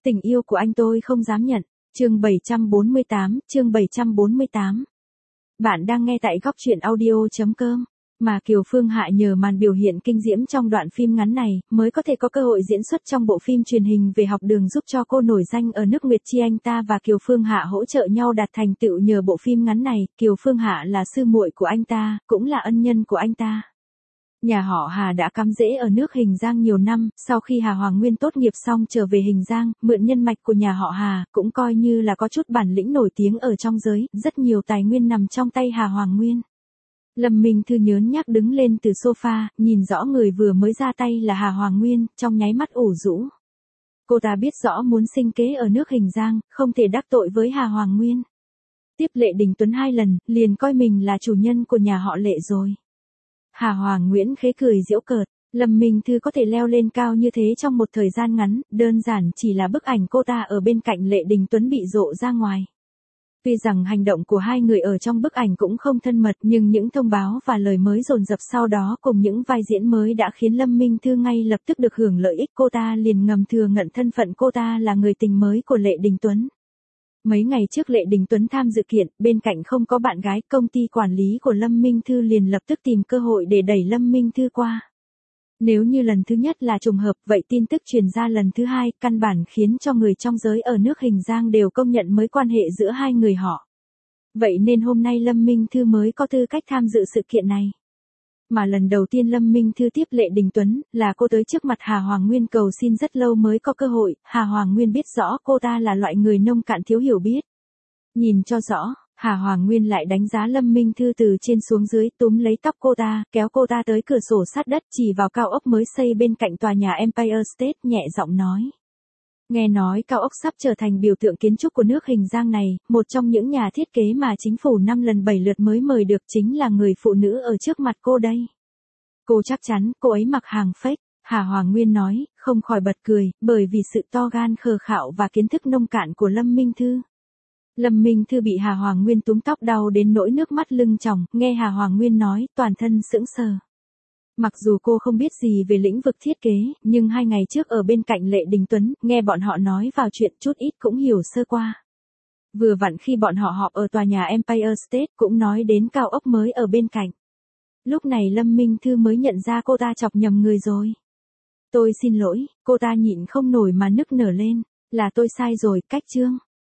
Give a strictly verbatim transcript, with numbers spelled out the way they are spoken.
Tình yêu của anh tôi không dám nhận. Chương bảy trăm bốn mươi tám, chương bảy trăm bốn mươi tám. Bạn đang nghe tại góc truyện audio chấm com. Mà Kiều Phương Hạ nhờ màn biểu hiện kinh diễm trong đoạn phim ngắn này, mới có thể có cơ hội diễn xuất trong bộ phim truyền hình về học đường giúp cho cô nổi danh ở nước Nguyệt Chi. Anh ta và Kiều Phương Hạ hỗ trợ nhau đạt thành tựu nhờ bộ phim ngắn này. Kiều Phương Hạ là sư muội của anh ta, cũng là ân nhân của anh ta. Nhà họ Hà đã cắm rễ ở nước Hình Giang nhiều năm, sau khi Hà Hoàng Nguyên tốt nghiệp xong trở về Hình Giang, mượn nhân mạch của nhà họ Hà, cũng coi như là có chút bản lĩnh nổi tiếng ở trong giới, rất nhiều tài nguyên nằm trong tay Hà Hoàng Nguyên. Lâm Minh Thư nhớn nhác đứng lên từ sofa, nhìn rõ người vừa mới ra tay là Hà Hoàng Nguyên, trong nháy mắt ủ rũ. Cô ta biết rõ muốn sinh kế ở nước Hình Giang, không thể đắc tội với Hà Hoàng Nguyên. Tiếp Lệ Đình Tuấn hai lần, liền coi mình là chủ nhân của nhà họ Lệ rồi. Hà Hoàng Nguyễn khế cười giễu cợt, Lâm Minh Thư có thể leo lên cao như thế trong một thời gian ngắn, đơn giản chỉ là bức ảnh cô ta ở bên cạnh Lệ Đình Tuấn bị rộ ra ngoài. Tuy rằng hành động của hai người ở trong bức ảnh cũng không thân mật, nhưng những thông báo và lời mới dồn dập sau đó cùng những vai diễn mới đã khiến Lâm Minh Thư ngay lập tức được hưởng lợi ích. Cô ta liền ngầm thừa nhận thân phận cô ta là người tình mới của Lệ Đình Tuấn. Mấy ngày trước Lệ Đình Tuấn tham dự kiện, bên cạnh không có bạn gái, công ty quản lý của Lâm Minh Thư liền lập tức tìm cơ hội để đẩy Lâm Minh Thư qua. Nếu như lần thứ nhất là trùng hợp, vậy tin tức truyền ra lần thứ hai, căn bản khiến cho người trong giới ở nước Hình Giang đều công nhận mới quan hệ giữa hai người họ. Vậy nên hôm nay Lâm Minh Thư mới có tư cách tham dự sự kiện này. Mà lần đầu tiên Lâm Minh Thư tiếp Lệ Đình Tuấn, là cô tới trước mặt Hà Hoàng Nguyên cầu xin rất lâu mới có cơ hội. Hà Hoàng Nguyên biết rõ cô ta là loại người nông cạn thiếu hiểu biết. Nhìn cho rõ, Hà Hoàng Nguyên lại đánh giá Lâm Minh Thư từ trên xuống dưới, túm lấy tóc cô ta, kéo cô ta tới cửa sổ sát đất, chỉ vào cao ốc mới xây bên cạnh tòa nhà Empire State, nhẹ giọng nói. Nghe nói cao ốc sắp trở thành biểu tượng kiến trúc của nước Hình Giang này, một trong những nhà thiết kế mà chính phủ năm lần bảy lượt mới mời được chính là người phụ nữ ở trước mặt cô đây. Cô chắc chắn cô ấy mặc hàng fake, Hà Hoàng Nguyên nói, không khỏi bật cười, bởi vì sự to gan khờ khạo và kiến thức nông cạn của Lâm Minh Thư. Lâm Minh Thư bị Hà Hoàng Nguyên túm tóc đau đến nỗi nước mắt lưng tròng, nghe Hà Hoàng Nguyên nói, toàn thân sững sờ. Mặc dù cô không biết gì về lĩnh vực thiết kế, nhưng hai ngày trước ở bên cạnh Lệ Đình Tuấn, nghe bọn họ nói vào chuyện chút ít cũng hiểu sơ qua. Vừa vặn khi bọn họ họp ở tòa nhà Empire State cũng nói đến cao ốc mới ở bên cạnh. Lúc này Lâm Minh Thư mới nhận ra cô ta chọc nhầm người rồi. Tôi xin lỗi, cô ta nhịn không nổi mà nức nở lên, là tôi sai rồi, cách chương.